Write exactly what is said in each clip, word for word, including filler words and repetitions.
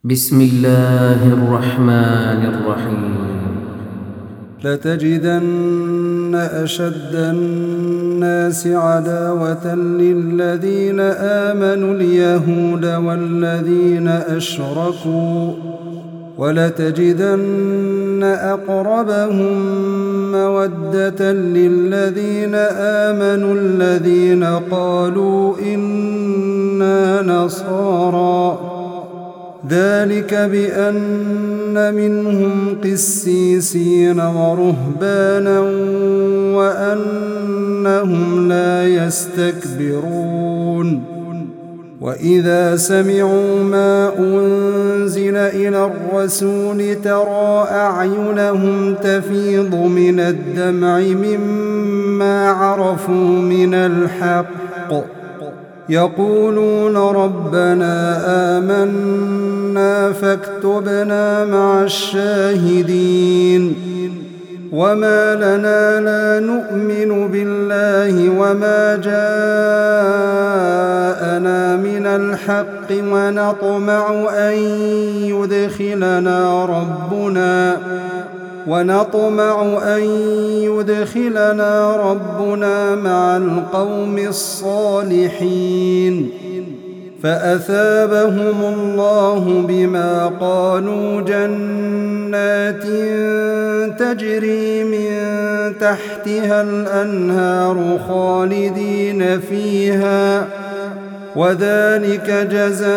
بسم الله الرحمن الرحيم. لتجدن أشد الناس عداوة للذين آمنوا اليهود والذين أشركوا، ولتجدن أقربهم مودة للذين آمنوا الذين قالوا إنا نصارى، ذلك بأن منهم قسيسين ورهبانا وأنهم لا يستكبرون. وإذا سمعوا ما أنزل إلى الرسول ترى أعينهم تفيض من الدمع مما عرفوا من الحق، يقولون ربنا آمنا فاكتبنا مع الشاهدين. وما لنا لا نؤمن بالله وما جاءنا من الحق ونطمع أن يدخلنا ربنا ونطمع أن يدخلنا ربنا مع القوم الصالحين. فأثابهم الله بما قالوا جنات تجري من تحتها الأنهار خالدين فيها، وذلك جزاء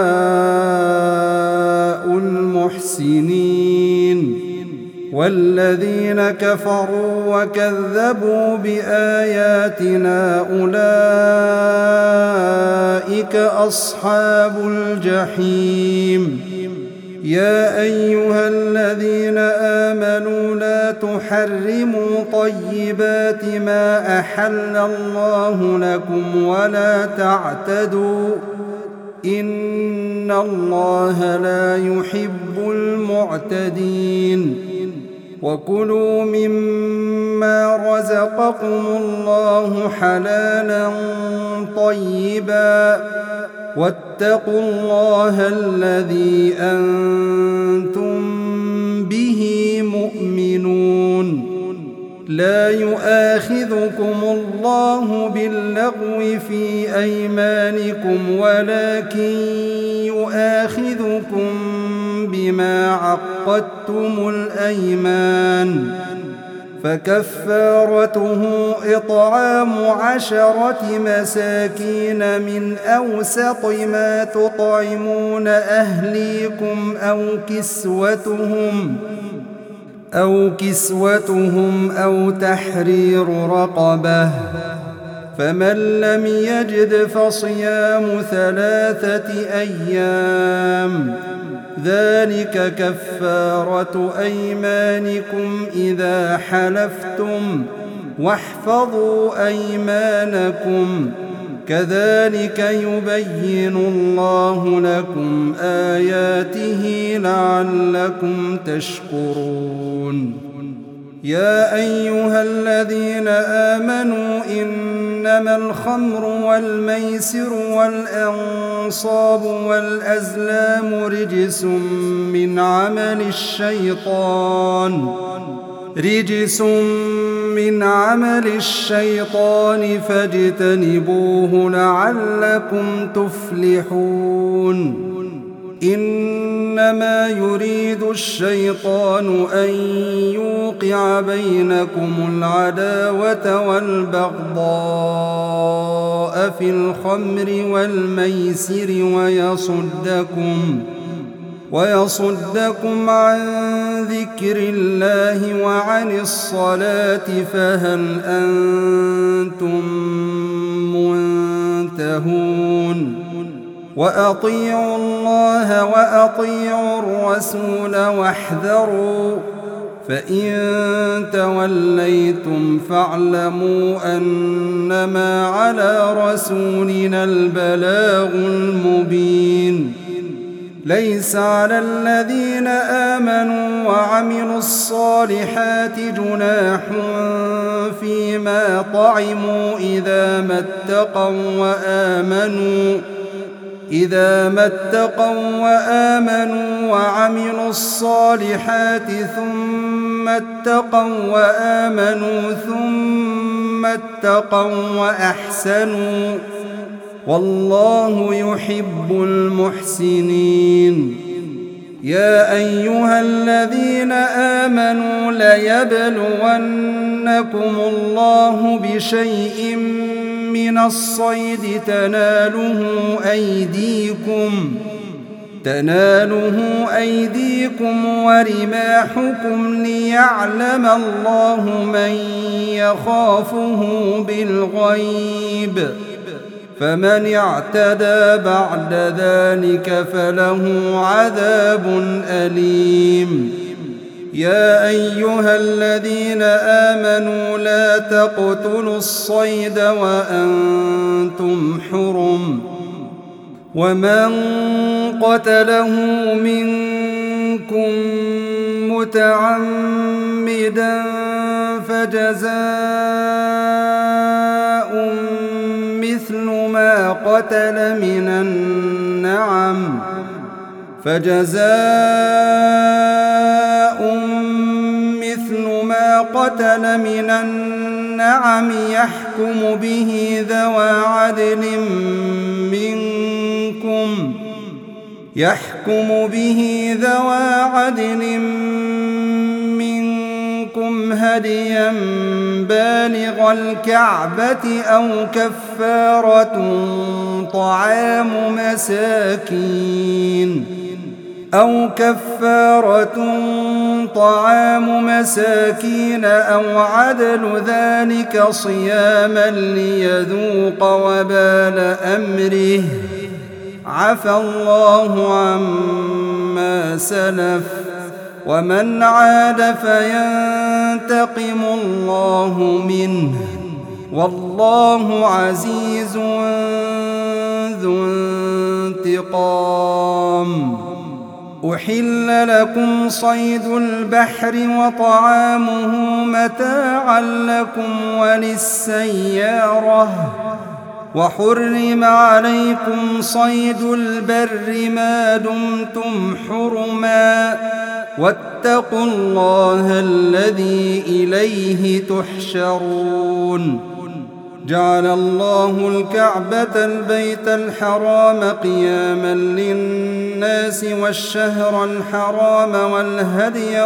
المحسنين. والذين كفروا وكذبوا بآياتنا أولئك أصحاب الجحيم. يا أيها الذين آمنوا لا تحرموا طيبات ما أحل الله لكم ولا تعتدوا، إن الله لا يحب المعتدين. وكلوا مما رزقكم الله حلالا طيبا، واتقوا الله الذي أنتم به مؤمنون. لا يؤاخذكم الله باللغو في أيمانكم ولكن يؤاخذكم بما عقدتم الأيمان، فكفارته إطعام عشرة مساكين من أوسط ما تطعمون أهليكم أو كسوتهم أو كسوتهم أو تحرير رقبة، فمن لم يجد فصيام ثلاثة أيام، ذلك كفارة أيمانكم إذا حلفتم، واحفظوا أيمانكم، كذلك يبين الله لكم آياته لعلكم تشكرون. يا أيها الذين آمنوا إنما الخمر والميسر والأنصاب والأزلام رجس من عمل الشيطان رجس من عمل الشيطان فاجتنبوه لعلكم تفلحون. إنما يريد الشيطان أن يوقع بينكم العداوة والبغضاء في الخمر والميسر ويصدكم ويصدكم عن ذكر الله وعن الصلاة، فهل أنتم منتهون؟ وأطيعوا الله وأطيعوا الرسول واحذروا، فإن توليتم فاعلموا أنما على رسولنا البلاغ المبين. ليس على الذين آمنوا وعملوا الصالحات جناح فيما طعموا إذا ما اتقوا وآمنوا إذا ما اتقوا وآمنوا وعملوا الصالحات ثم اتقوا وآمنوا ثم اتقوا وأحسنوا والله يحب المحسنين. يا أيها الذين آمنوا ليبلونكم الله بشيء من الصيد تناله أيديكم تناله أيديكم ورماحكم ليعلم الله من يخافه بالغيب، فمن اعتدى بعد ذلك فله عذاب أليم. يا أيها الذين آمنوا لا تقتلوا الصيد وأنتم حرم، ومن قتله منكم متعمدا فجزاء مثل ما قتل من النعم فجزاء مثل ما قتل من النعم يحكم به ذوى عدل منكم يحكم به ذوى عدل منكم هديا بالغ الكعبة أو كفارة طعام مساكين أو كفارة طعام مساكين أو عدل ذلك صياما ليذوق وبال أمره، عفى الله عما سلف، ومن عاد فينتقم الله منه، والله عزيز ذو انتقام. أحل لكم صيد البحر وطعامه متاعا لكم وللسيارة، وحرم عليكم صيد البر ما دمتم حرما، واتقوا الله الذي إليه تحشرون. جعل الله الكعبة البيت الحرام قياما للناس والشهر الحرام والهدي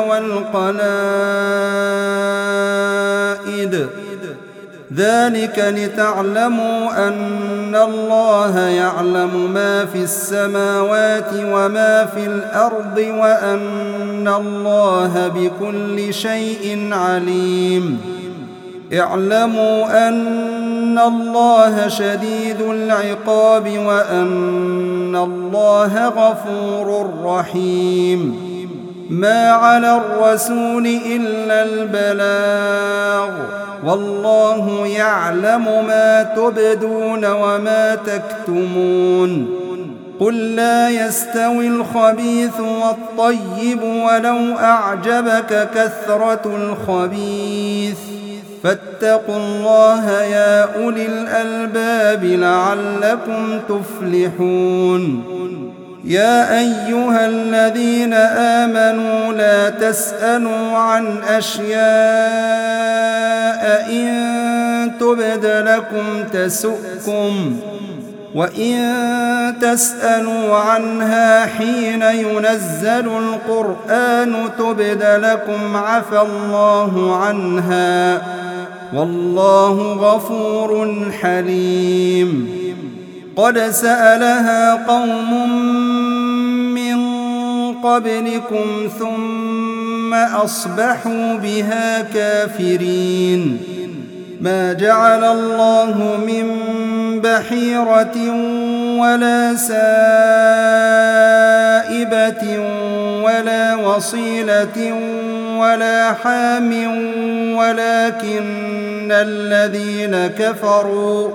والقلائد، ذلك لتعلموا أن الله يعلم ما في السماوات وما في الأرض وأن الله بكل شيء عليم. اعلموا أن الله شديد العقاب وأن الله غفور رحيم. ما على الرسول إلا البلاغ، والله يعلم ما تبدون وما تكتمون. قل لا يستوي الخبيث والطيب ولو أعجبك كثرة الخبيث، فاتقوا الله يا أولي الألباب لعلكم تفلحون. يا أيها الذين آمنوا لا تسألوا عن أشياء إن تبد لكم تسؤكم، وإن تسألوا عنها حين ينزل القرآن تبد لكم عفى الله عنها، والله غفور حليم. قد سألها قوم من قبلكم ثم أصبحوا بها كافرين. ما جعل الله من بحيرة ولا سائبة ولا وصيلة ولا حام ولكن الذين كفروا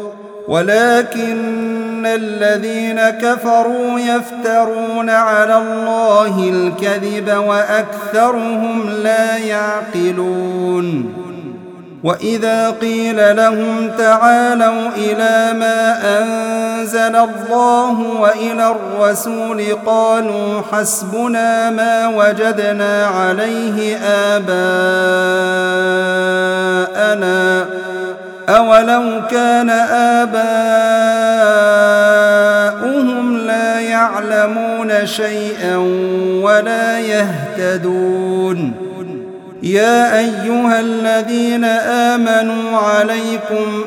ولكن الذين كفروا يفترون على الله الكذب وأكثرهم لا يعقلون. وإذا قيل لهم تعالوا إلى ما أنزل الله وإلى الرسول قالوا حسبنا ما وجدنا عليه آباءنا أولو كان آباؤهم لا يعلمون شيئا ولا يهتدون يا أيها الذين آمنوا عليكم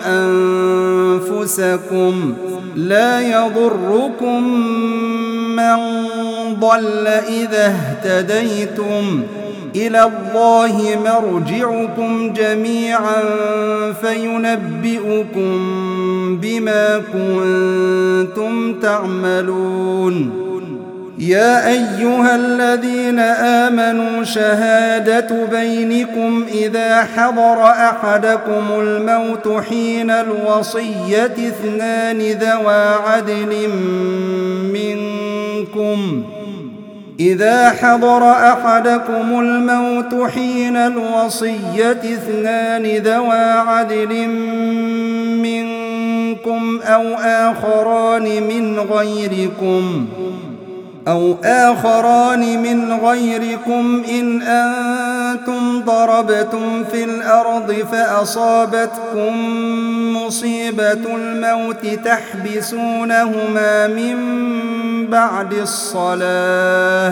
أنفسكم لا يضركم من ضل إذا اهتديتم إلى الله مرجعكم جميعا فينبئكم بما كنتم تعملون يا أيها الذين آمنوا شهادة بينكم إذا حضر أحدكم الموت حين الوصية اثنان ذوى عدل منكم إذا حضر أحدكم الموت حين الوصية اثنان ذوى عدل منكم أو آخران من غيركم أو آخران من غيركم إن أنتم ضربتم في الأرض فأصابتكم مصيبة الموت تحبسونهما من بعد الصلاة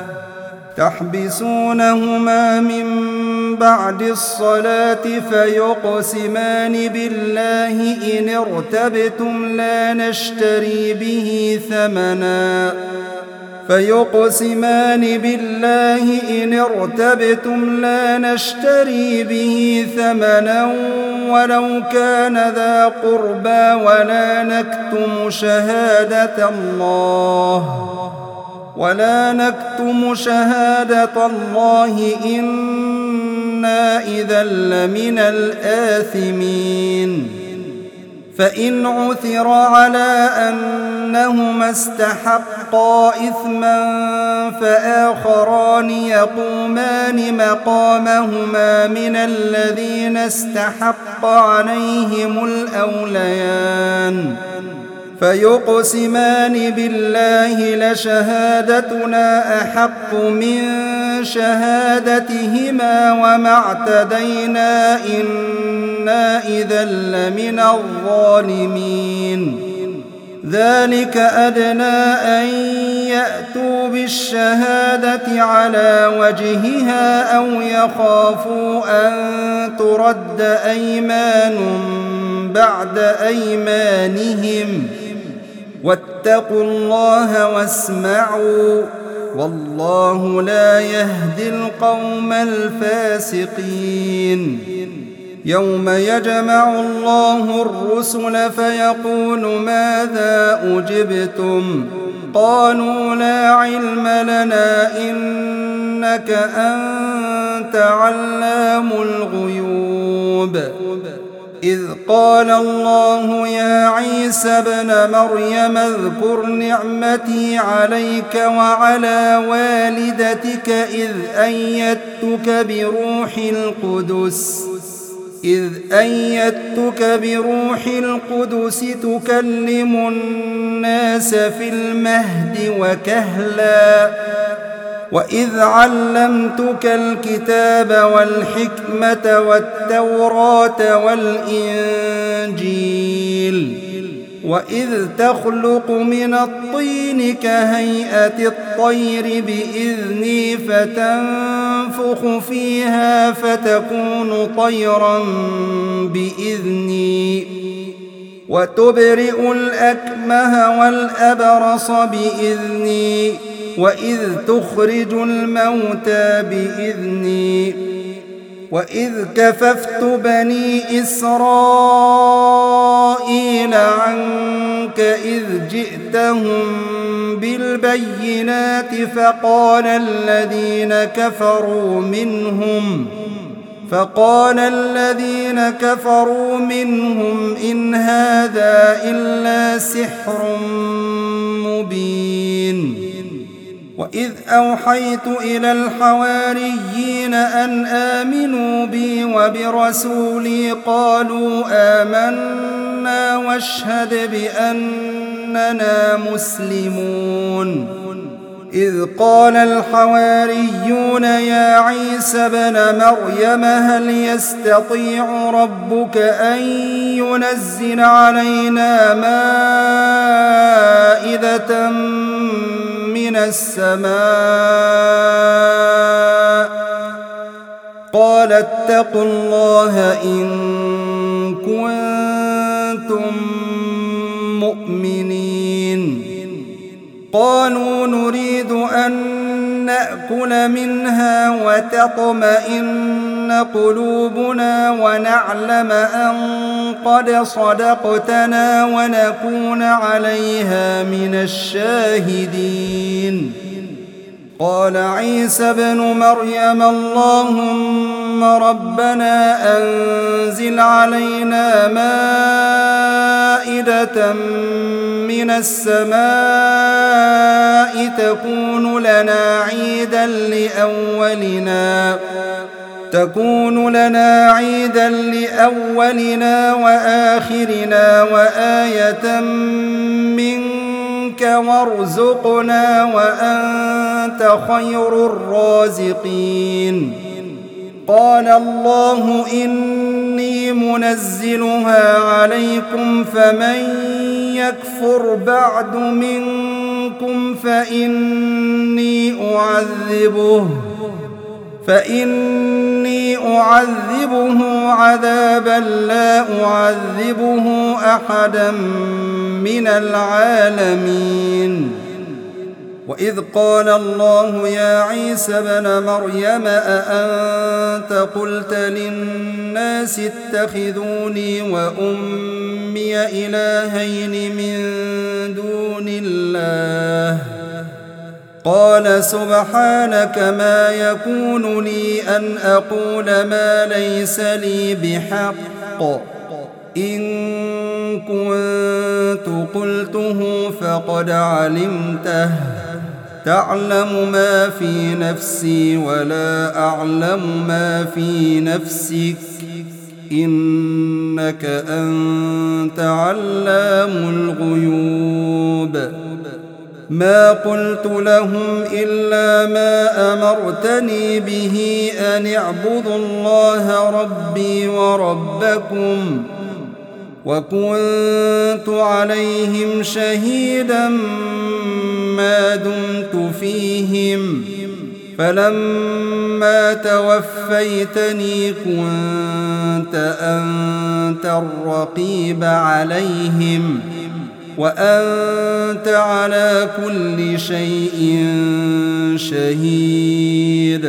تحبسونهما من بعد الصلاة فيقسمان بالله إن ارتبتم لا نشتري به ثمنا فيقسمان بالله إن ارتبتم لا نشتري به ثمنا ولو كان ذا قربى ولا نكتم شهادة الله ولا نكتم شهادة الله إنا إذا لمن الآثمين فإن عثر على أنهما استحقا إثما فآخران يقومان مقامهما من الذين استحق عليهم الأوليان فيقسمان بالله لشهادتنا أحق من شهادتهما وما اعتدينا إنا إذا لمن الظالمين ذلك أدنى أن يأتوا بالشهادة على وجهها أو يخافوا أن ترد أيمان بعد أيمانهم واتقوا الله واسمعوا والله لا يهدي القوم الفاسقين يوم يجمع الله الرسل فيقول ماذا أجبتم قالوا لا علم لنا إنك أنت علام الغيوب إذ قال الله يا عيسى ابن مريم اذكر نعمتي عليك وعلى والدتك إذ أيدتك بروح القدس إذ أيدتك بروح القدس تكلم الناس في المهد وكهلا وإذ علمتك الكتاب والحكمة والتوراة والإنجيل وإذ تخلق من الطين كهيئة الطير بإذني فتنفخ فيها فتكون طيرا بإذني وتبرئ الأكمه والأبرص بإذني وإذ تخرج الموتى بإذني وإذ كففت بني إسرائيل عنك إذ جئتهم بالبينات فقال الذين كفروا منهم فقال الذين كفروا منهم إن هذا إلا سحر مبين وإذ أوحيت إلى الحواريين أن آمنوا بي وبرسولي قالوا آمنا واشهد بأننا مسلمون إذ قال الحواريون يا عيسى ابن مريم هل يستطيع ربك أن ينزل علينا مائدة من السماء قال اتقوا الله إن كنتم مؤمنين قالوا نريد أن نأكل منها وتطمئن قلوبنا ونعلم أن قد صدقتنا ونكون عليها من الشاهدين قال عيسى ابن مريم اللهم ربنا أنزل علينا مائدة من السماء تكون لنا عيدا لأولنا تكون لنا عيدا لأولنا وآخرنا وآية منك وارزقنا وأنت خير الرازقين قال الله إني منزلها عليكم فمن يكفر بعد منكم فإني أعذبه فإني أعذبه عذابا لا أعذبه أحدا من العالمين وإذ قال الله يا عيسى ابن مريم أأنت قلت للناس اتخذوني وأمي إلهين من دون الله قال سبحانك ما يكون لي أن أقول ما ليس لي بحق إن كنت قلته فقد علمته تعلم ما في نفسي ولا أعلم ما في نفسك إنك أنت علام الغيوب ما قلت لهم إلا ما أمرتني به أن اعبدوا الله ربي وربكم وكنت عليهم شهيدا ما دمت فيهم فلما توفيتني كنت أنت الرقيب عليهم وأنت على كل شيء شهيد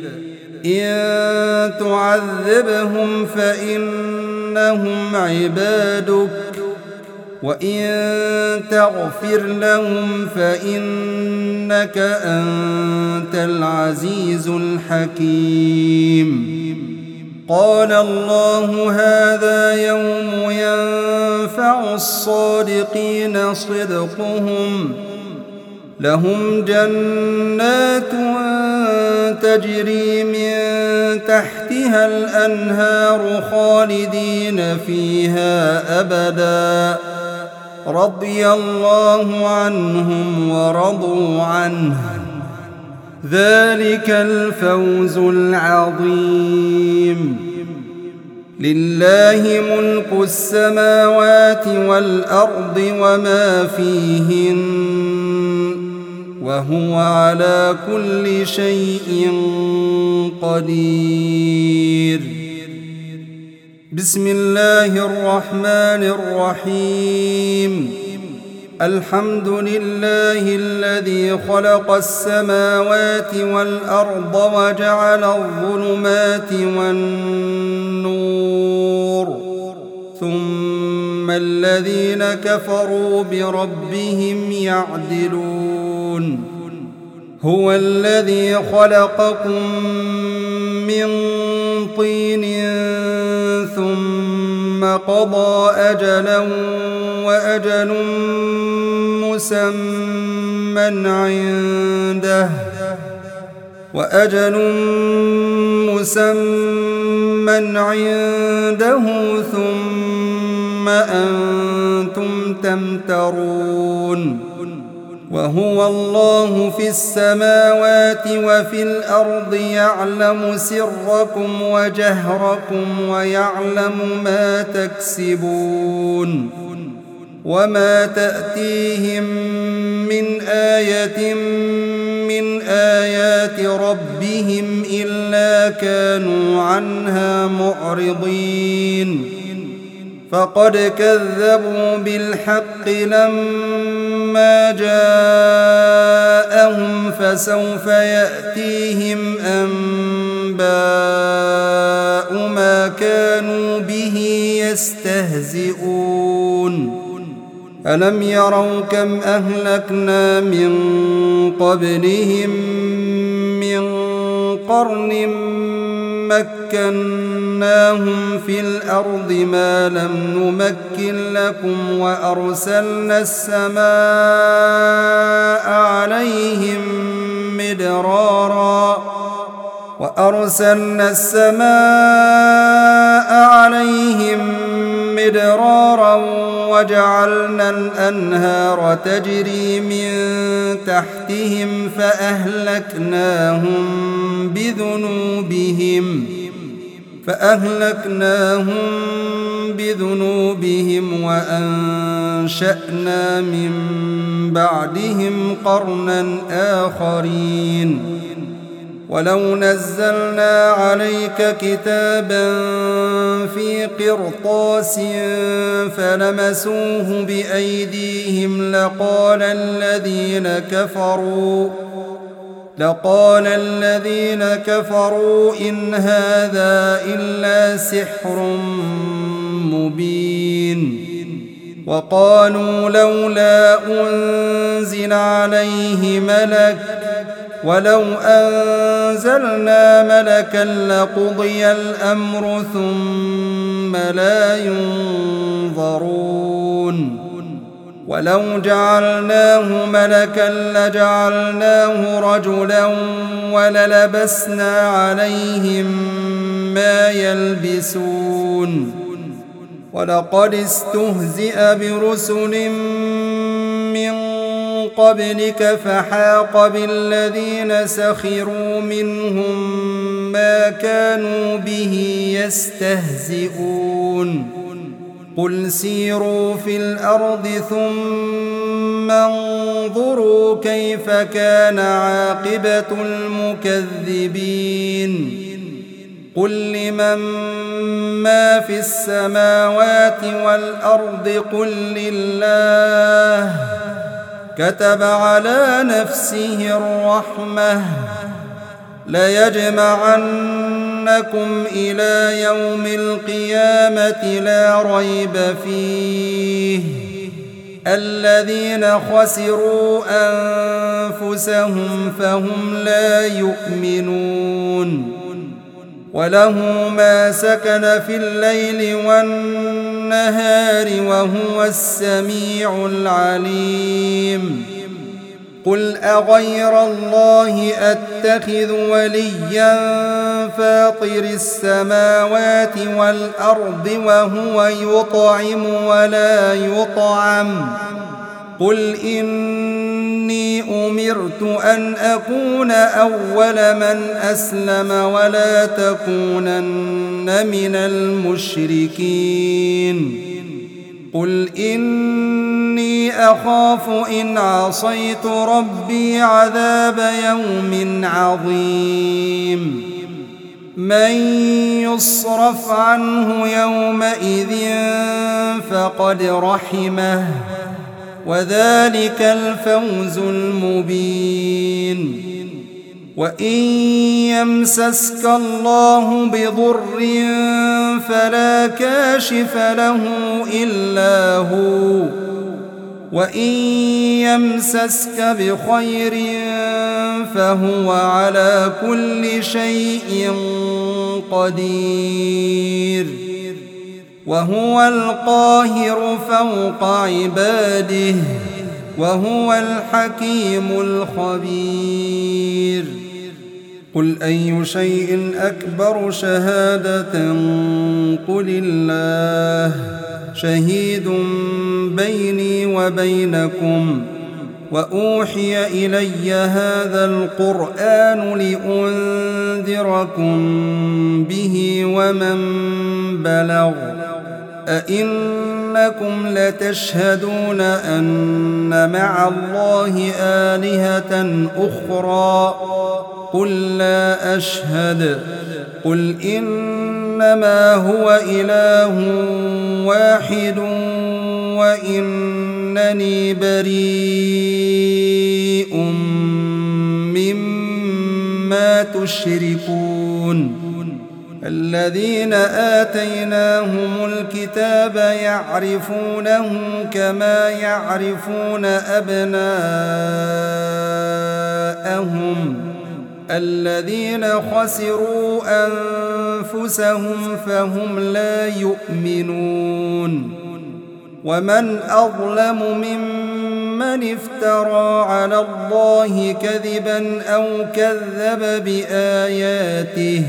إن تعذبهم فإنهم عبادك وإن تغفر لهم فإنك أنت العزيز الحكيم قال الله هذا يوم ينفع الصادقين صدقهم لهم جنات تجري من تحتها الأنهار خالدين فيها أبدا رضي الله عنهم ورضوا عنه ذلك الفوز العظيم لله ملك السماوات والأرض وما فيهن وهو على كل شيء قدير بسم الله الرحمن الرحيم الحمد لله الذي خلق السماوات والأرض وجعل الظلمات والنور ثم الذين كفروا بربهم يعدلون هو الذي خلقكم من طين ثم قضى أجلا وأجل مسمى عنده وأجل مسمى عنده ثم أنتم تمترون وهو الله في السماوات وفي الأرض يعلم سركم وجهركم ويعلم ما تكسبون وما تأتيهم من آية من آيات ربهم إلا كانوا عنها معرضين فقد كذبوا بالحق لما جاءهم فسوف يأتيهم أنباء ما كانوا به يستهزئون ألم يروا كم أهلكنا من قبلهم من قرن مكناهم في الأرض ما لم نمكن لكم وأرسلنا السماء عليهم مدرارا وأرسلنا السماء عليهم مدرارا وجعلنا الأنهار تجري من تحتهم فأهلكناهم بذنوبهم فأهلكناهم بذنوبهم وأنشأنا من بعدهم قرنا آخرين ولو نزلنا عليك كتابا في قرطاس فلمسوه بأيديهم لقال الذين كفروا لقال الذين كفروا إن هذا إلا سحر مبين وقالوا لولا أنزل عليه ملك ولو أنزلنا ملكا لقضي الأمر ثم لا ينظرون ولو جعلناه ملكا لجعلناه رجلا وللبسنا عليهم ما يلبسون ولقد استهزئ برسل من قبلك فحاق بالذين سخروا منهم ما كانوا به يستهزئون قل سيروا في الأرض ثم انظروا كيف كان عاقبة المكذبين قل لمن ما في السماوات والأرض قل لله كتب على نفسه الرحمة ليجمعنكم إلى يوم القيامة لا ريب فيه الذين خسروا أنفسهم فهم لا يؤمنون وله ما سكن في الليل والنهار وهو السميع العليم قل أغير الله أتخذ وليا فاطر السماوات والأرض وهو يطعم ولا يطعم قل إني أمرت أن أكون أول من أسلم ولا تكونن من المشركين قل إني أخاف إن عصيت ربي عذاب يوم عظيم من يصرف عنه يومئذ فقد رحمه وذلك الفوز المبين وإن يمسسك الله بضر فلا كاشف له إلا هو وإن يمسسك بخير فهو على كل شيء قدير وهو القاهر فوق عباده وهو الحكيم الخبير. قل أي شيء أكبر شهادة قل الله شهيد بيني وبينكم وأوحي إلي هذا القرآن لأنذركم به ومن بلغ أئنكم لتشهدون أن مع الله آلهة أخرى قل لا أشهد قل إنما هو إله واحد وإنني بريء مما تشركون. الذين آتيناهم الكتاب يعرفونه كما يعرفون أبناءهم الذين خسروا أنفسهم فهم لا يؤمنون. ومن أظلم ممن افترى على الله كذبا أو كذب بآياته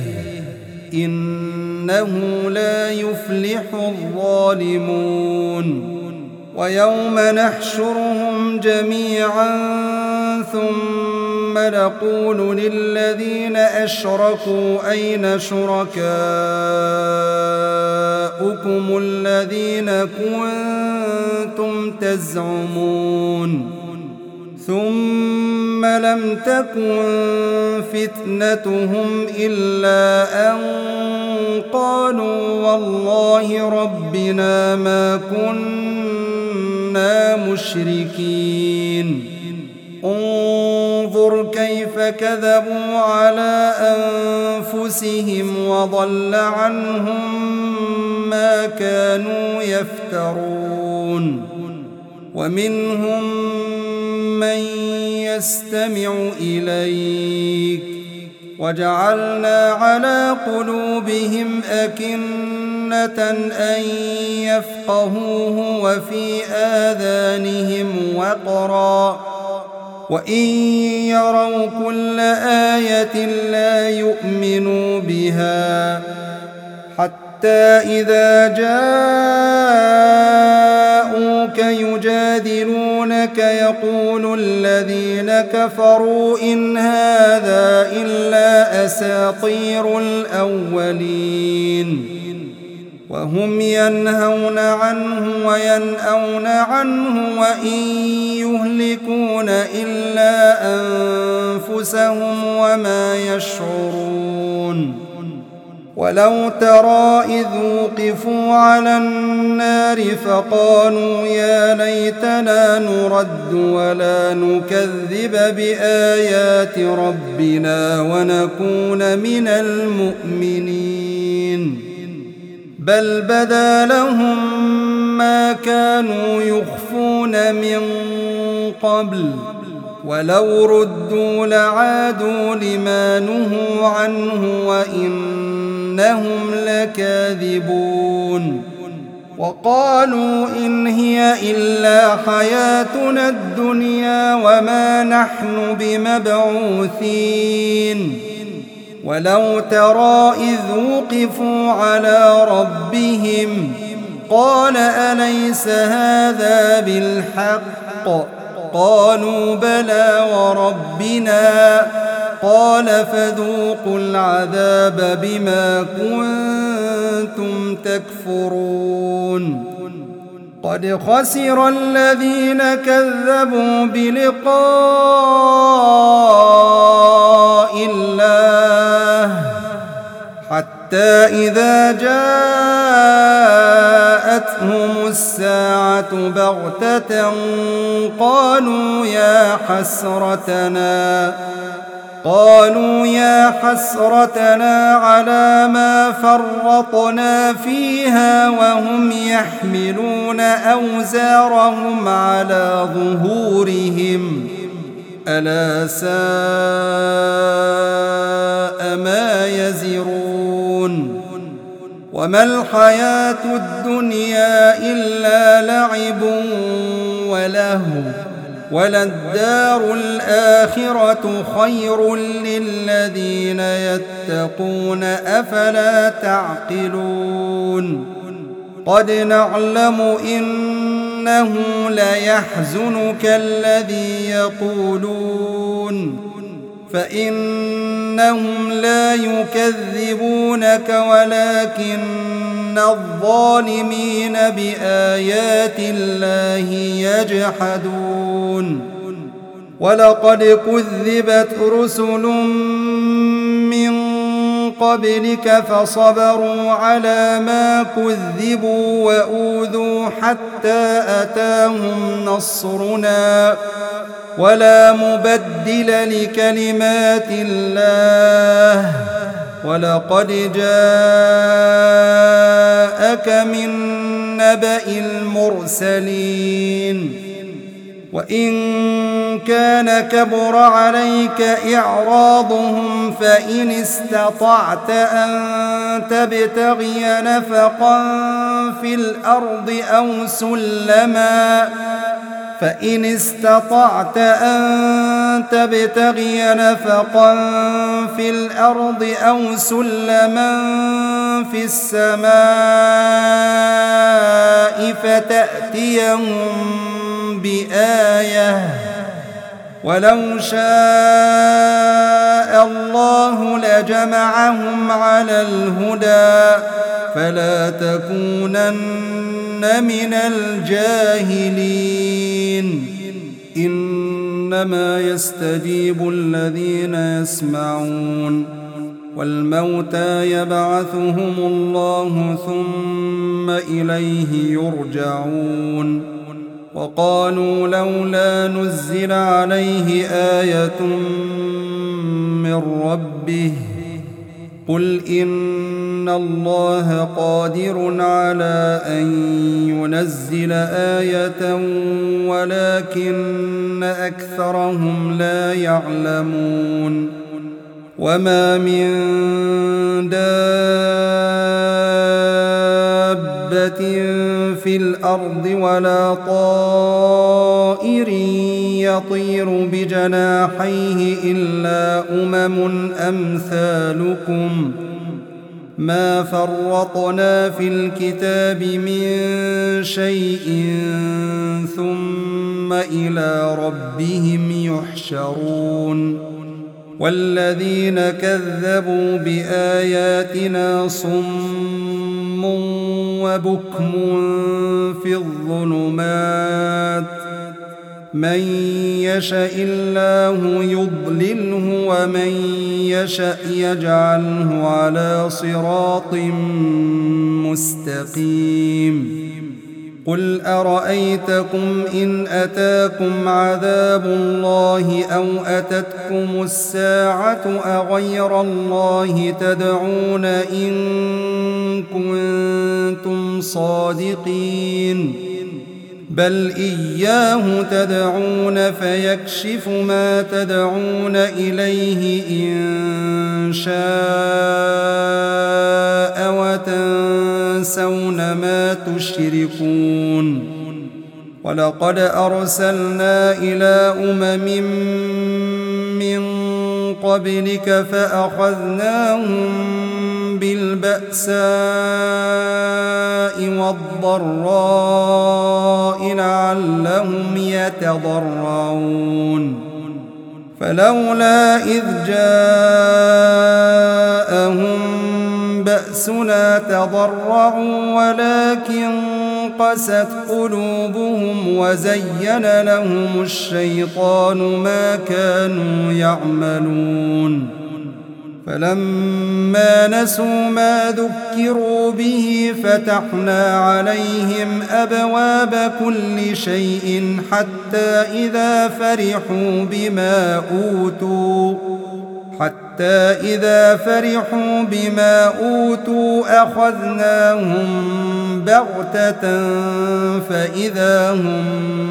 إنه لا يفلح الظالمون. ويوم نحشرهم جميعا ثم نقول للذين أشركوا أين شركاؤكم الذين كنتم تزعمون ثم لم تكن فتنتهم إلا أن قالوا والله ربنا ما كنا مشركين. انظر كيف كذبوا على أنفسهم وضل عنهم ما كانوا يفترون. ومنهم من يستمع إليك وجعلنا على قلوبهم أكنة أن يفقهوه وفي آذانهم وقرا وإن يروا كل آية لا يؤمنوا بها حتى إذا جاءوك يجادلونك يقول الذين كفروا إن هذا إلا أساطير الأولين وهم ينهون عنه وينأون عنه وإن يهلكون إلا أنفسهم وما يشعرون. ولو ترى إذ وقفوا على النار فقالوا يا ليتنا نرد ولا نكذب بآيات ربنا ونكون من المؤمنين بل بدا لهم ما كانوا يخفون من قبل ولو ردوا لعادوا لما نهوا عنه وإنهم لكاذبون. وقالوا إن هي إلا حياتنا الدنيا وما نحن بمبعوثين. ولو ترى إذ وقفوا على ربهم قال أليس هذا بالحق قالوا بلى وربنا قال فذوقوا العذاب بما كنتم تكفرون. قد خسر الذين كذبوا بلقاء الله حتى إذا جاءتهم الساعة بغتة قالوا يا حسرتنا قالوا يا حسرتنا على ما فرطنا فيها وهم يحملون أوزارهم على ظهورهم ألا ساء ما يزرون. وما الحياة الدنيا إلا لعب ولهو وللدار الآخرة خير للذين يتقون أفلا تعقلون قد نعلم إنه ليحزنك الذي يقولون فإنهم لا يكذبونك ولكن الظالمين بآيات الله يجحدون ولقد كذبت رسل من قبلك فصبروا على ما كذبوا وأوذوا حتى أتاهم نصرنا ولا مبدل لكلمات الله ولقد جاءك من نبأ المرسلين وإن كان كبر عليك إعراضهم فإن استطعت أن تبتغي نفقا في الأرض أو سلما فإن استطعت أن تبتغي نفقا في الأرض أو سلما في السماء فتأتيهم بآية ولو شاء الله لجمعهم على الهدى فلا تكونن من الجاهلين إنما يستجيب الذين يسمعون والموتى يبعثهم الله ثم إليه يرجعون وقالوا لولا نزل عليه آية من ربه قل إن الله قادر على أن ينزل آية ولكن أكثرهم لا يعلمون وما من دابة في الأرض ولا طائر يطير بجناحيه إلا أمم أمثالكم ما فرطنا في الكتاب من شيء ثم إلى ربهم يحشرون والذين كذبوا بآياتنا صم وبكم في الظلمات من يشاء الله يضلله ومن يشاء يجعله على صراط مستقيم قل أرأيتكم إن أتاكم عذاب الله أو أتتكم الساعة أغير الله تدعون إن كنتم صادقين بل إياه تدعون فيكشف ما تدعون إليه إن شاء وتنسون ما تشركون ولقد أرسلنا إلى أمم من قبلك فأخذناهم بالبأساء والضراء لعلهم يتضرعون فلولا إذ جاءهم بأسنا تضرعوا ولكن قست قلوبهم وزين لهم الشيطان ما كانوا يعملون فلما نسوا ما ذكروا به فتحنا عليهم أبواب كل شيء حتى إذا فرحوا بما أوتوا حتى إذا فرحوا بما أوتوا أخذناهم بغتة فإذا هم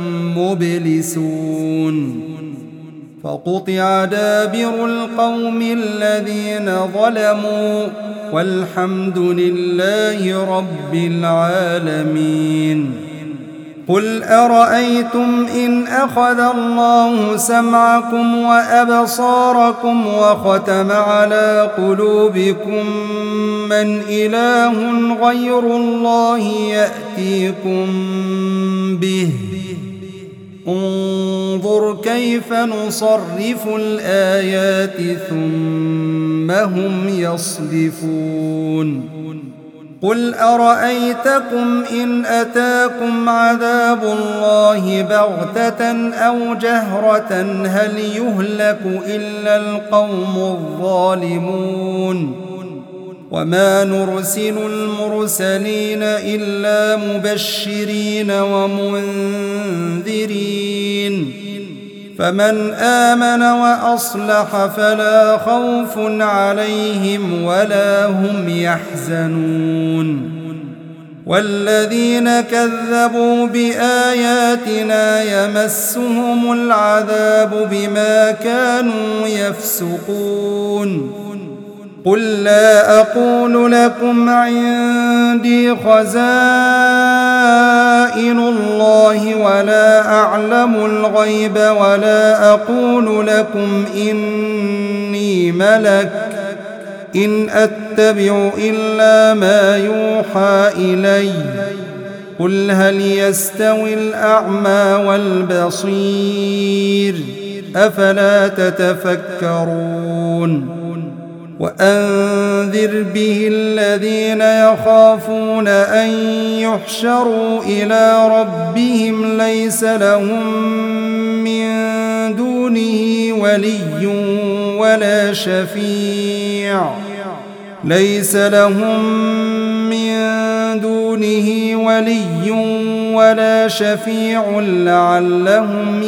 مبلسون فقطع دابر القوم الذين ظلموا والحمد لله رب العالمين قل أرأيتم إن أخذ الله سمعكم وأبصاركم وختم على قلوبكم من إله غير الله يأتيكم به انظر كيف نصرف الآيات ثم هم يصدفون قل أرأيتكم إن أتاكم عذاب الله بغتة أو جهرة هل يهلك إلا القوم الظالمون وما نرسل المرسلين إلا مبشرين ومنذرين فمن آمن وأصلح فلا خوف عليهم ولا هم يحزنون والذين كذبوا بآياتنا يمسهم العذاب بما كانوا يفسقون قل لا أقول لكم عندي خزائن الله ولا أعلم الغيب ولا أقول لكم إني ملك إن أتبع إلا ما يوحى إلي قل هل يستوي الأعمى والبصير أفلا تتفكرون وأنذر به الذين يخافون أن يحشروا إلى ربهم ليس لهم من دونه ولي ولا شفيع ليس لهم من دونه ولي ولا شفيع لعلهم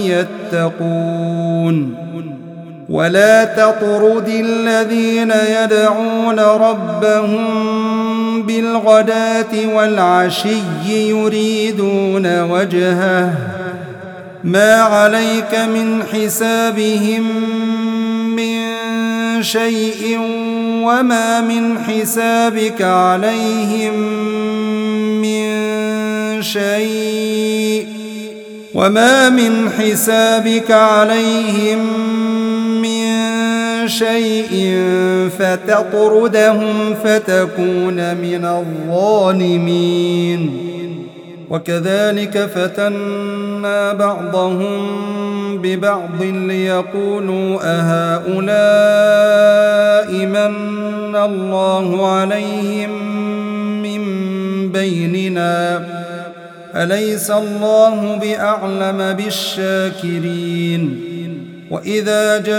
يتقون ولا تطرد الذين يدعون ربهم بالغداة والعشي يريدون وجهه ما عليك من حسابهم من شيء وما من حسابك عليهم من شيء وما من حسابك عليهم من شيء فتطردهم فتكون من الظالمين وكذلك فتنا بعضهم ببعض ليقولوا أهؤلاء من الله عليهم من بيننا أليس الله بأعلم بالشاكرين وإذا جاءك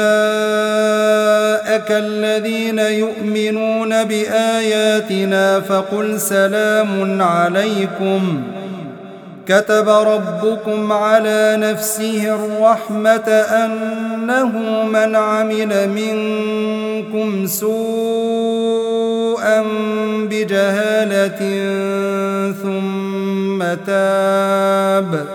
الذين يؤمنون بآياتنا فقل سلام عليكم كتب ربكم على نفسه الرحمة أنه من عمل منكم سوءا بجهالة ثم تاب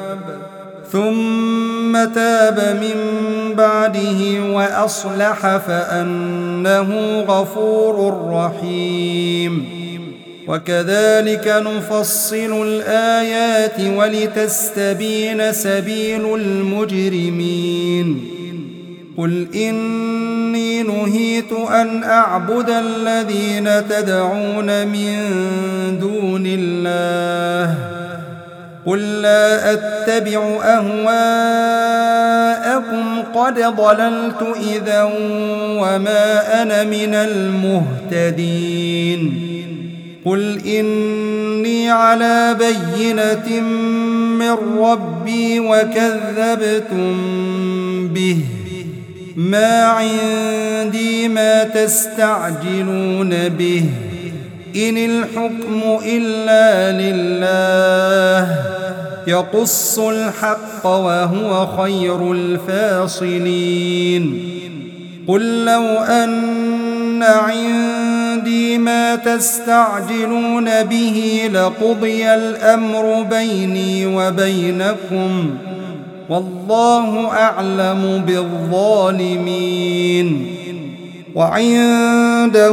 ثم تاب من بعده وأصلح فأنه غفور رحيم وكذلك نفصل الآيات ولتستبين سبيل المجرمين قل إني نهيت أن أعبد الذين تدعون من دون الله قل لا أتبع أهواءكم قد ضللت إذا وما أنا من المهتدين قل إني على بينة من ربي وكذبتم به ما عندي ما تستعجلون به إن الحكم إلا لله يقص الحق وهو خير الفاصلين قل لو أن عندي ما تستعجلون به لقضي الأمر بيني وبينكم والله أعلم بالظالمين وعنده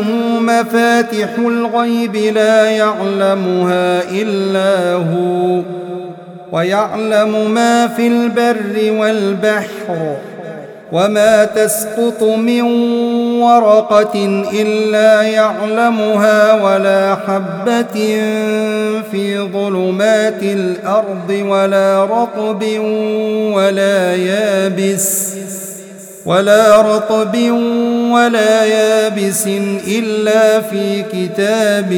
مفاتح الغيب لا يعلمها إلا هو ويعلم ما في البر والبحر وما تسقط من ورقة إلا يعلمها ولا حبة في ظلمات الأرض ولا رطب ولا يابس ولا رطب ولا يابس إلا في كتاب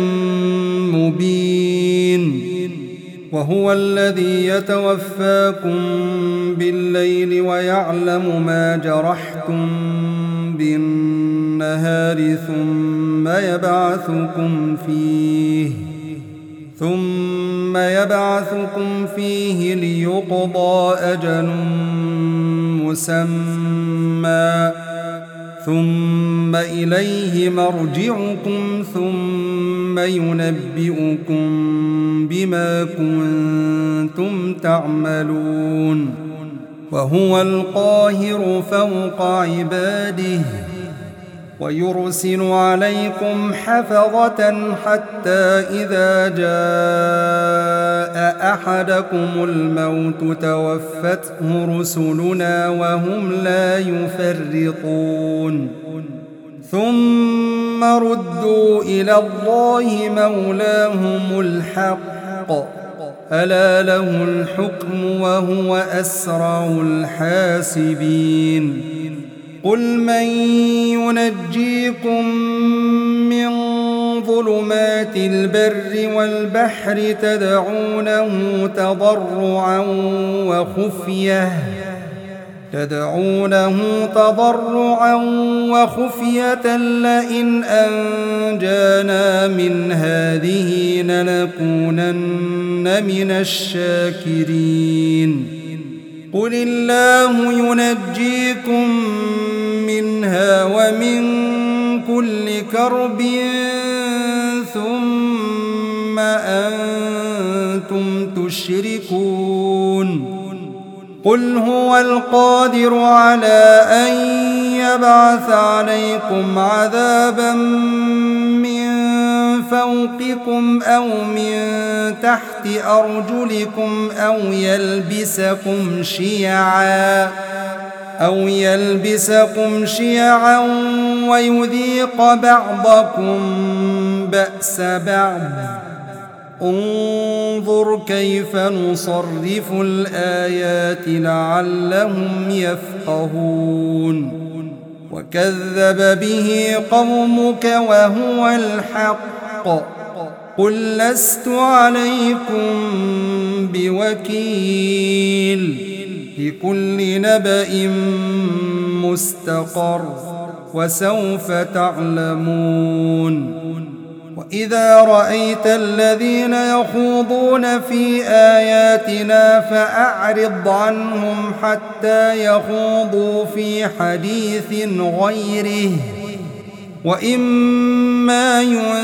مبين. وهو الذي يتوفاكم بالليل ويعلم ما جرحتم بالنهار ثم يبعثكم فيه ثم يبعثكم فيه ليقضى أجل مسمى ثم إليه مرجعكم ثم ينبئكم بما كنتم تعملون. وهو القاهر فوق عباده ويرسل عليكم حفظة حتى إذا جاء أحدكم الموت توفته رسلنا وهم لا يفرطون ثم ردوا إلى الله مولاهم الحق ألا له الحكم وهو أسرع الحاسبين. قل من ينجيكم من ظلمات البر والبحر تدعونه تضرعا وخفية تدعونه تضرعا وخفية لئن أنجانا من هذه لنكونن من الشاكرين. قل الله ينجيكم منها ومن كل كرب ثم أنتم تشركون. قل هو القادر على أن يبعث عليكم عذابا من فوقكم أو من تحت أرجلكم أو يلبسكم شيعا أو يلبسكم شيعا ويذيق بعضكم بأس بعض. انظر كيف نصرف الآيات لعلهم يفقهون. وكذب به قومك وهو الحق قل لست عليكم بوكيل لكل نبأ مستقر وسوف تعلمون. وإذا رأيت الذين يخوضون في آياتنا فأعرض عنهم حتى يخوضوا في حديث غيره وإما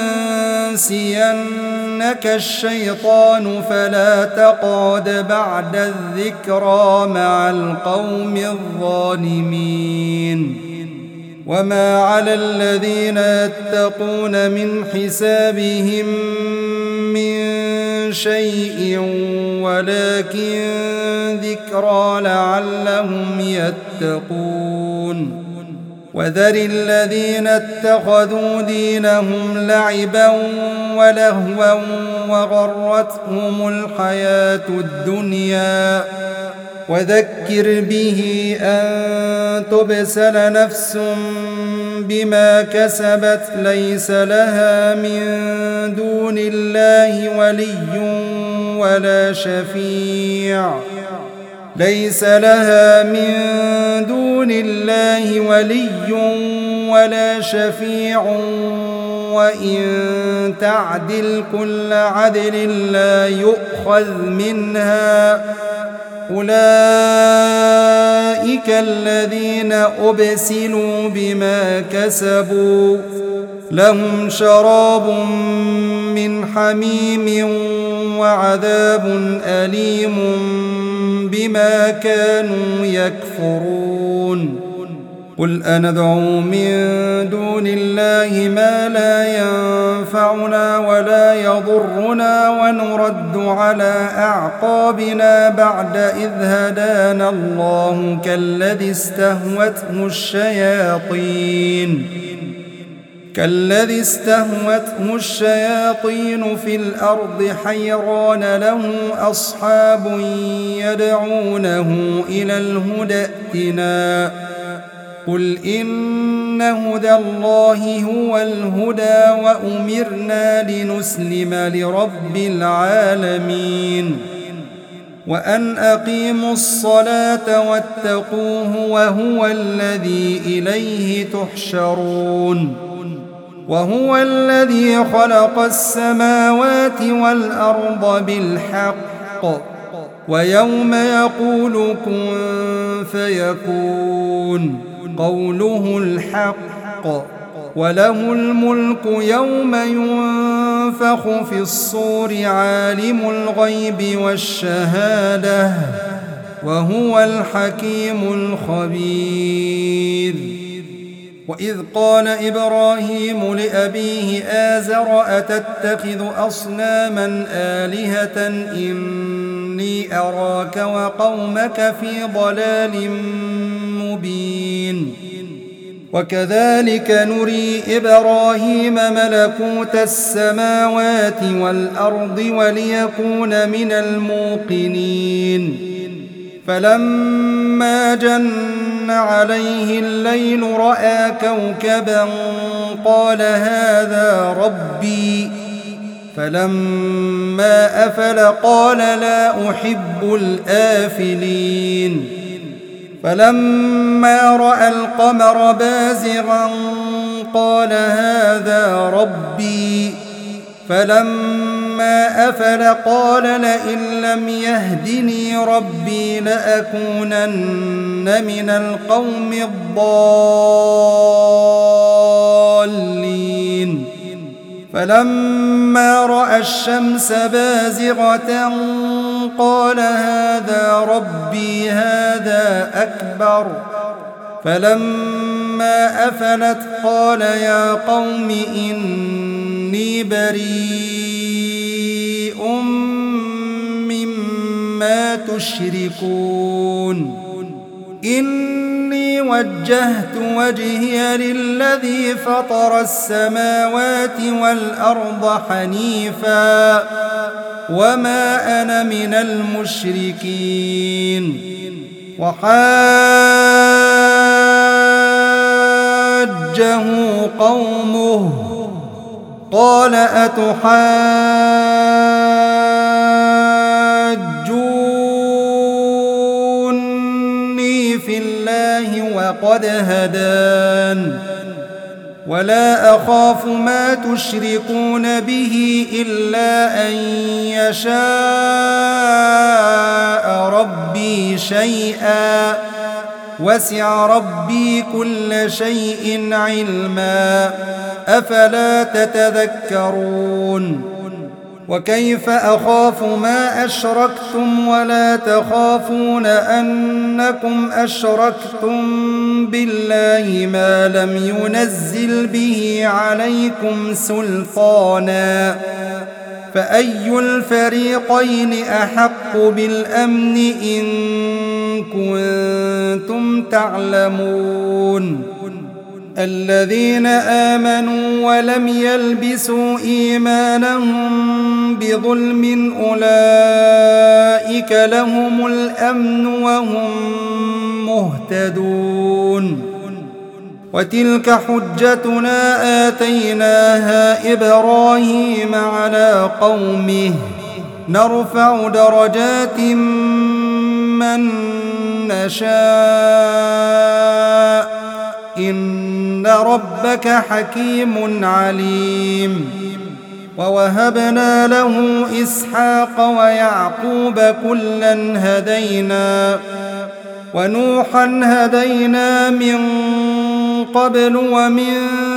ينسينك الشيطان فلا تقعد بعد الذكرى مع القوم الظالمين. وما على الذين يتقون من حسابهم من شيء ولكن ذكرى لعلهم يتقون. وذر الذين اتخذوا دينهم لعبا ولهوا وغرتهم الحياة الدنيا وذكر به أن تبسل نفس بما كسبت ليس لها من دون الله ولي ولا شفيع ليس لها من دون الله ولي ولا شفيع وإن تعدل كل عدل لا يؤخذ منها. أولئك الذين أبسلوا بما كسبوا لهم شراب من حميم وعذاب أليم بما كانوا يكفرون. قل أندعو من دون الله ما لا ينفعنا ولا يضرنا ونرد على أعقابنا بعد إذ هدانا الله كالذي استهوته الشياطين كالذي استهوته الشياطين في الأرض حيران له أصحاب يدعونه إلى الهدى ائتنا قل إن هدى الله هو الهدى وأمرنا لنسلم لرب العالمين وأن أقيموا الصلاة واتقوه وهو الذي إليه تحشرون وهو الذي خلق السماوات والأرض بالحق ويوم يقول كن فيكون قوله الحق وله الملك يوم ينفخ في الصور عالم الغيب والشهادة وهو الحكيم الخبير وإذ قال إبراهيم لأبيه آزر أتتخذ أصناما آلهة إني أراك وقومك في ضلال مبين وكذلك نري إبراهيم ملكوت السماوات والأرض وليكون من الموقنين فلما جن عليه الليل رأى كوكبا قال هذا ربي فلما أفل قال لا أحب الآفلين فلما رأى القمر بازغا قال هذا ربي فلما أفل قال لئن لم يهدني ربي لأكونن من القوم الضالين فلما رأى الشمس بازغة قال هذا ربي هذا أكبر فلما أفلت قال يا قوم إني بريء مما تشركون إني وجهت وجهي للذي فطر السماوات والأرض حنيفا وما أنا من المشركين وحاجه قومه قال أتحاجوني في الله وقد هدان ولا أخاف ما تشركون به إلا أن يشاء ربي شيئا وسع ربي كل شيء علما أفلا تتذكرون وكيف أخاف ما أشركتم ولا تخافون أنكم أشركتم بالله ما لم ينزل به عليكم سلطانا فأي الفريقين أحق بالأمن إن كنتم تعلمون الذين آمنوا ولم يلبسوا إيمانهم بظلم أولئك لهم الأمن وهم مهتدون وتلك حجتنا آتيناها إبراهيم على قومه نرفع درجات من نشاء إن ربك حكيم عليم ووهبنا له إسحاق ويعقوب كلا هدينا ونوحا هدينا من قبل ومن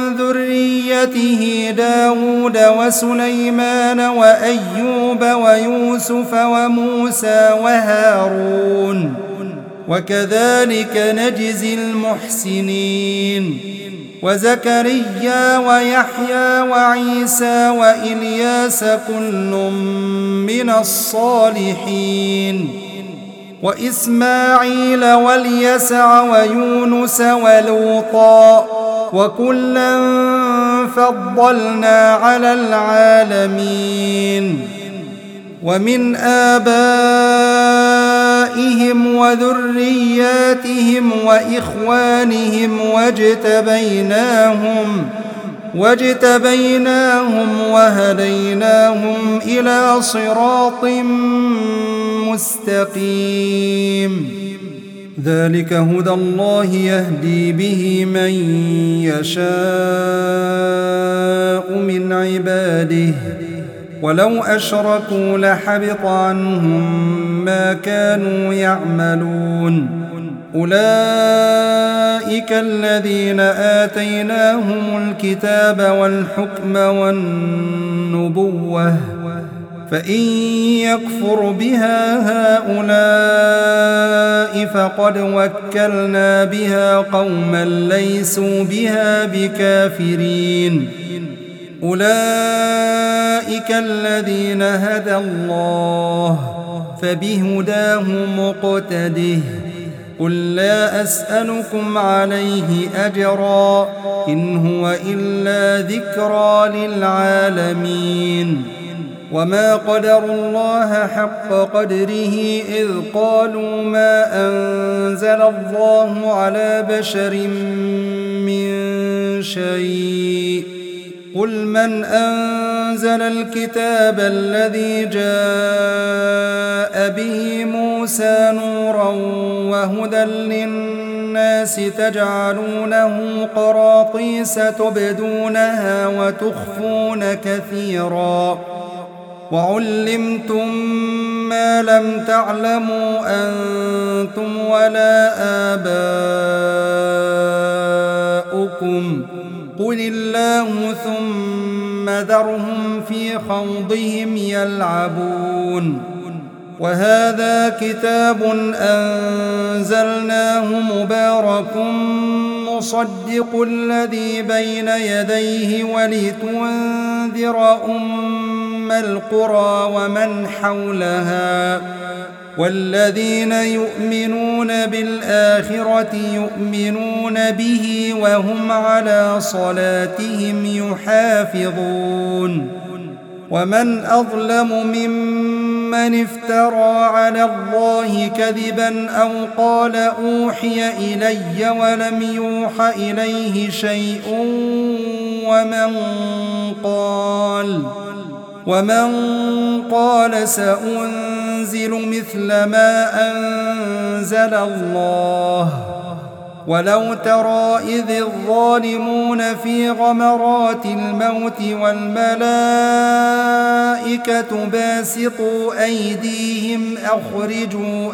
ذريته داود وسليمان وأيوب ويوسف وموسى وهارون وكذلك نجزي المحسنين. وزكريا ويحيى وعيسى وإلياس كل من الصالحين، وإسماعيل واليسع ويونس ولوطا وكلا فضلنا على العالمين. ومن آبائهم وذرياتهم وإخوانهم واجتبيناهم واجتبيناهم وهديناهم إلى صراط مستقيم. ذلك هدى الله يهدي به من يشاء من عباده، ولو أشركوا لحبط عنهم ما كانوا يعملون. أولئك الذين آتيناهم الكتاب والحكم والنبوة، فإن يكفر بها هؤلاء فقد وكلنا بها قوما ليسوا بها بكافرين. أولئك الذين هدى الله، فبهداه مقتده. قل لا أسألكم عليه أجرا، إن هو إلا ذكرى للعالمين. وما قدروا الله حق قدره إذ قالوا ما أنزل الله على بشر من شيء. قل من أنزل الكتاب الذي جاء به موسى نورا وهدى للناس تجعلونه قراطيس تبدونها وتخفون كثيرا، وعلمتم ما لم تعلموا أنتم ولا آباؤكم، قل الله ثم ذرهم في خوضهم يلعبون. وهذا كتاب أنزلناه مبارك مصدق الذي بين يديه ولتنذر أم القرى ومن حولها، والذين يؤمنون بالآخرة يؤمنون به وهم على صلاتهم يحافظون. ومن أظلم ممن افترى على الله كذبا أو قال أوحي إلي ولم يوح إليه شيء، ومن قال ومن قال سأنزل مثل ما أنزل الله. ولو ترى إذ الظالمون في غمرات الموت والملائكة باسطوا أيديهم أخرجوا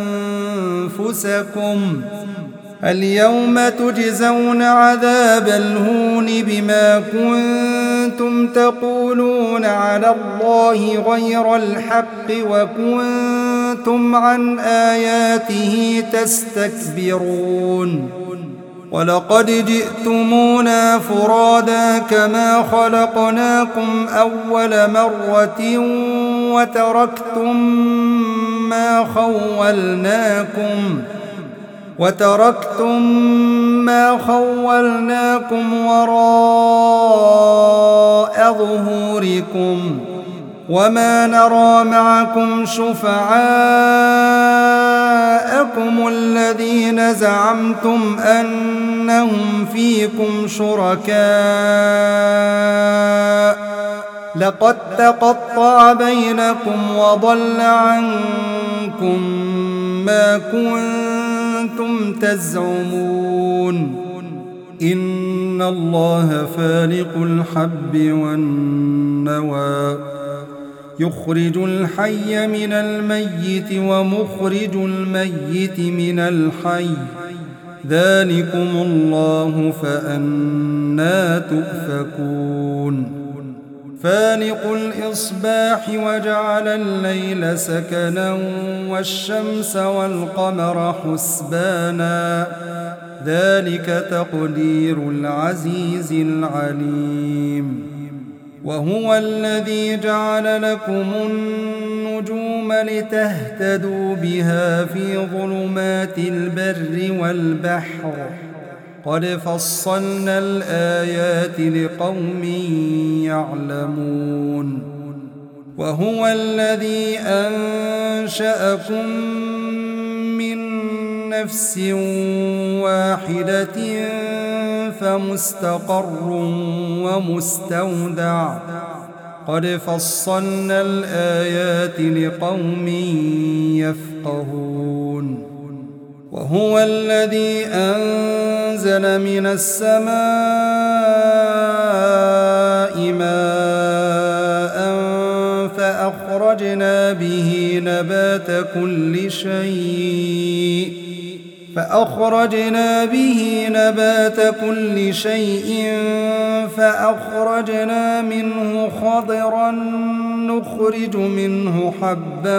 أنفسكم اليوم تجزون عذاب الهون بما كنتم تقولون على الله غير الحق وكنتم عن آياته تستكبرون. ولقد جئتمونا فرادا كما خلقناكم أول مرة وتركتم ما خولناكم وتركتم ما خولناكم وراء ظهوركم، وما نرى معكم شفعاءكم الذين زعمتم أنهم فيكم شركاء، لقد تقطع بينكم وضل عنكم ما كنتم تزعمون. إن الله فالق الحب والنوى، يخرج الحي من الميت ومخرج الميت من الحي، ذلكم الله فأنى تؤفكون. فالق الإصباح وجعل الليل سكنا والشمس والقمر حسبانا ذلك تقدير العزيز العليم وهو الذي جعل لكم النجوم لتهتدوا بها في ظلمات البر والبحر قد فصلنا الآيات لقوم يعلمون وهو الذي أنشأكم من نفس واحدة فمستقر ومستودع قد فصلنا الآيات لقوم يفقهون وهو الذي أنزل من السماء ماء فأخرجنا به نبات كل شيء فأخرجنا به نبات كل شيء فأخرجنا منه خضرا نخرج منه حبا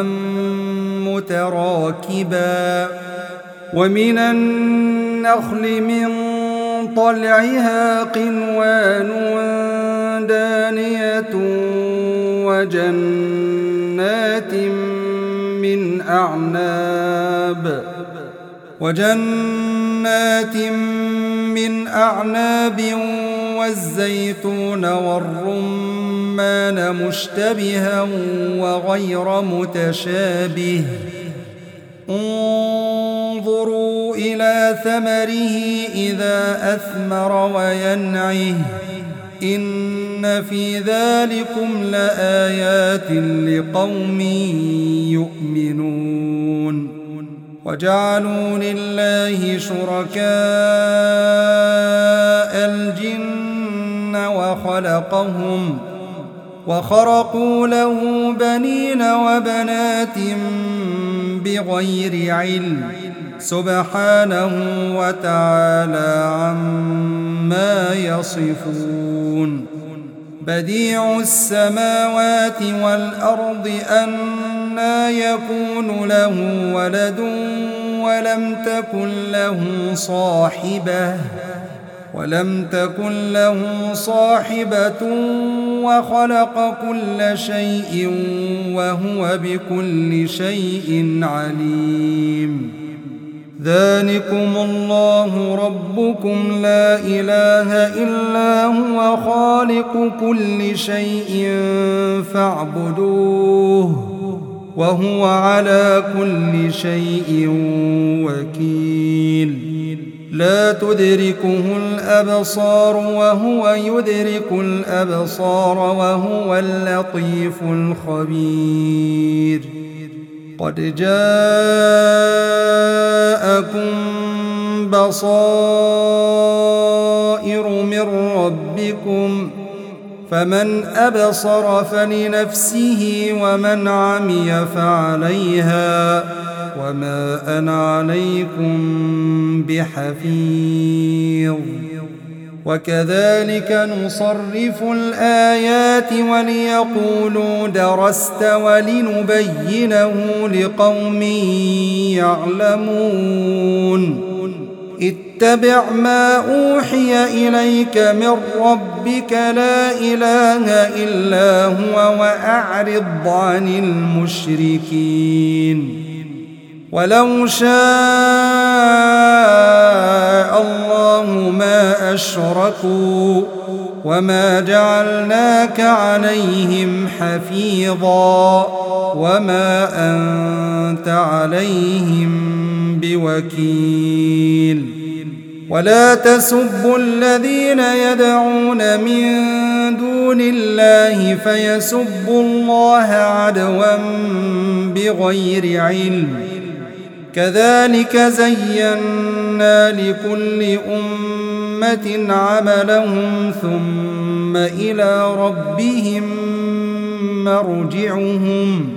متراكبا ومن النخل من طلعها قنوان دانية وجنات من أعناب وجنات من أعناب والزيتون والرمان مشتبها وغير متشابه انظروا إلى ثمره إذا أثمر وينعه إن في ذلكم لآيات لقوم يؤمنون وجعلوا لله شركاء الجن وخلقهم وخرقوا له بنين وبنات بغير علم سبحانه وتعالى عما يصفون بديع السماوات والأرض أنى يكون له ولد ولم تكن له صاحبة ولم تكن له صاحبة وخلق كل شيء وهو بكل شيء عليم ذلكم الله ربكم لا إله إلا هو خالق كل شيء فاعبدوه وهو على كل شيء وكيل لا تدركه الأبصار وهو يدرك الأبصار وهو اللطيف الخبير قد جاءكم بصائر من ربكم فمن أبصر فلنفسه ومن عمي فعليها وما أنا عليكم بحفيظ وكذلك نصرف الآيات وليقولوا درست ولنبينه لقوم يعلمون اتبع ما أوحي إليك من ربك لا إله إلا هو وأعرض عن المشركين ولو شاء الله ما أشركوا وما جعلناك عليهم حفيظا وما أنت عليهم بوكيل ولا تسبوا الذين يدعون من دون الله فيسبوا الله عدوا بغير علم كذلك زينا لكل أمة عملهم ثم إلى ربهم مرجعهم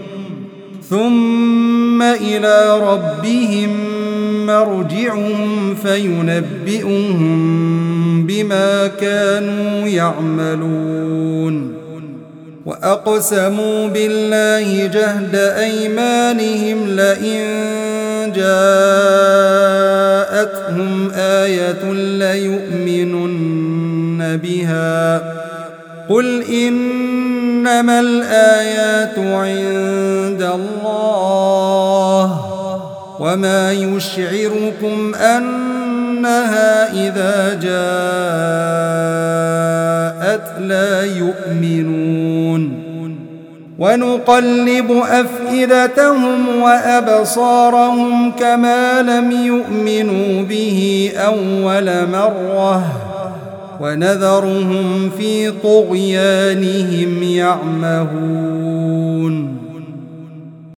ثم إلى ربهم مرجعهم فينبئهم بما كانوا يعملون وأقسموا بالله جهد أيمانهم لئن جاءتهم آية ليؤمنن بها قل إنما الآيات عند الله وما يشعركم أنها إذا جاءت لا يؤمنون ونقلب أفئدتهم وأبصارهم كما لم يؤمنوا به أول مرة ونذرهم في طغيانهم يعمهون